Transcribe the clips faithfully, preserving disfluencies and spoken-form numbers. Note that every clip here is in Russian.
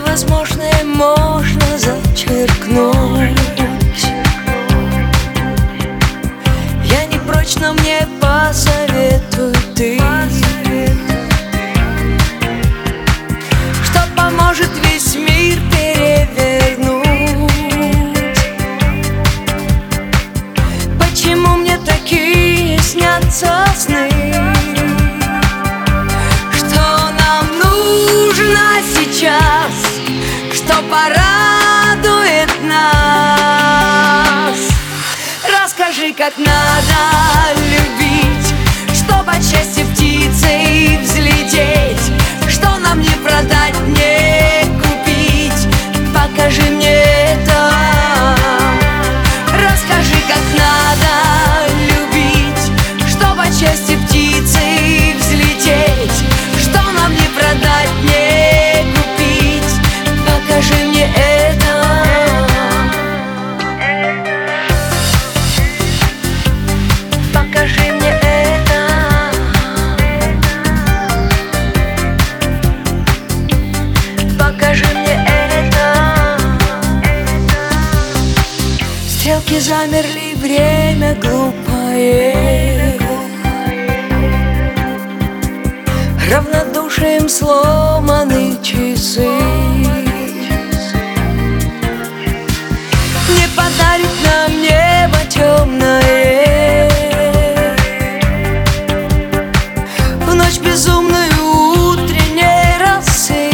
невозможное можно зачеркнуть. Я не прочь, но мне посоветуй ты, что поможет весь мир перевернуть. Почему мне такие снятся сны, что нам нужно сейчас, что порадует нас? Расскажи, как надо любить, чтобы от счастья птицей взлететь, что нам не продать, не купить. Покажи мне это. Расскажи, как надо любить, чтобы от счастья птицей взлететь, что нам не продать, не купить. Покажи мне это. Покажи мне это. Покажи мне это. Стрелки замерли, время глупое, равнодушием сломаны часы. Не подарит нам небо темное в ночь безумную утренней росы.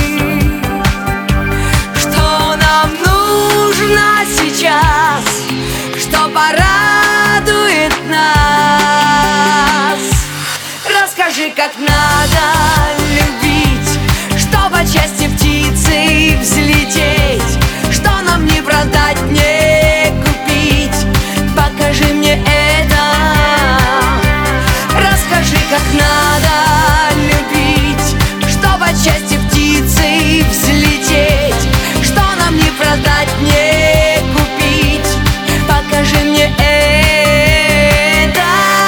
Что нам нужно сейчас, что порадует нас? Расскажи, как надо любить, чтобы от счастья птицей взлететь, что нам не продать, не купить. Покажи мне это. Расскажи, как надо любить, чтобы от счастья птицей взлететь, что нам не продать, не купить. Покажи мне это.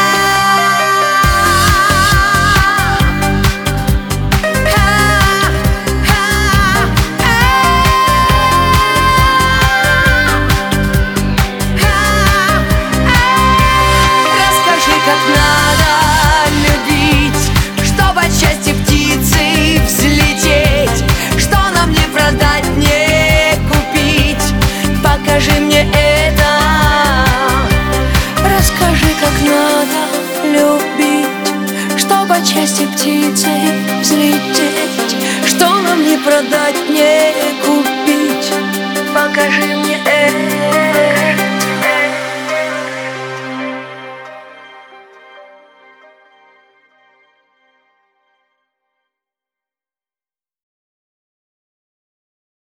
Расскажи, как надо любить, чтобы от счастья птицей взлететь, что нам не продать, не купить. Покажи мне это. Расскажи, как надо любить, чтобы от счастья птицей взлететь, что нам не продать, не купить. Покажи мне это.